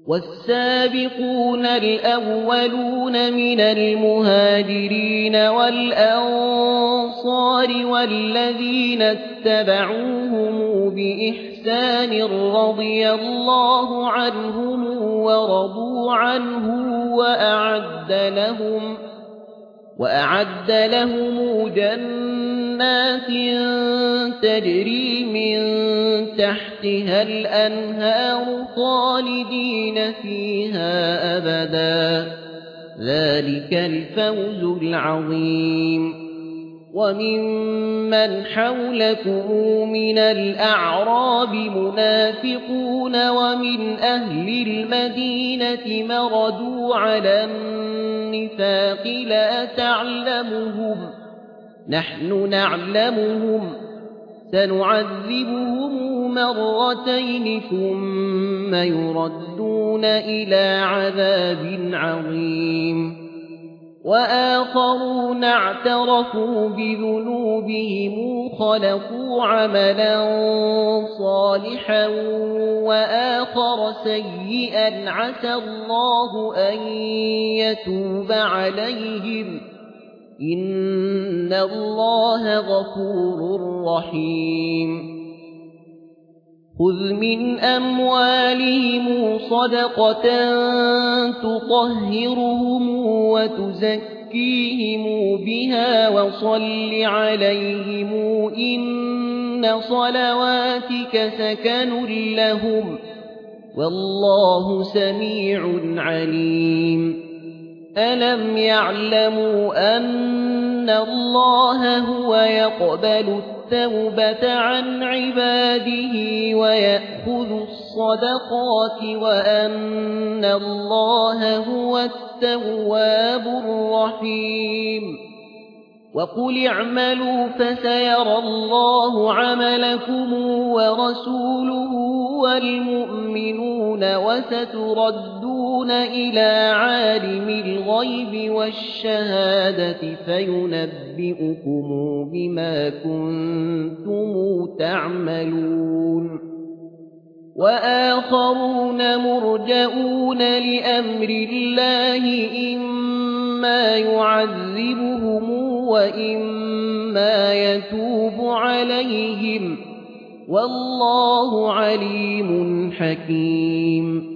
والسابقون الأولون من المهاجرين والأنصار والذين اتبعوهم بإحسان رضي الله عنهم ورضوا عنه وأعد لهم جنات تجري من تحتها الأنهار خالدين فيها أبدا ذلك الفوز العظيم. وممن حولكم من الأعراب منافقون ومن أهل المدينة مردوا على النفاق لا تعلمهم نحن نعلمهم سنعذبهم مرتين ثم يردون إلى عذاب عظيم. وآخرون اعترفوا بذنوبهم خلقوا عملا صالحا وآخر سيئا عسى الله أن يتوب عليهم إن الله غفور رحيم. خذ من أموالهم صدقة تطهرهم وتزكيهم بها وصل عليهم إن صلواتك سكن لهم والله سميع عليم. ألم يعلموا أن الله هو يقبل التوبة عن عباده ويأخذ الصدقات وأن الله هو التواب الرحيم. وقل اعملوا فسيرى الله عملكم ورسوله والمؤمنون وستردون إلى عالم الغيب والشهادة فينبئكم بما كنتم تعملون. وآخرون مرجئون لأمر الله إما يعذبهم وإما يتوب عليهم والله عليم حكيم.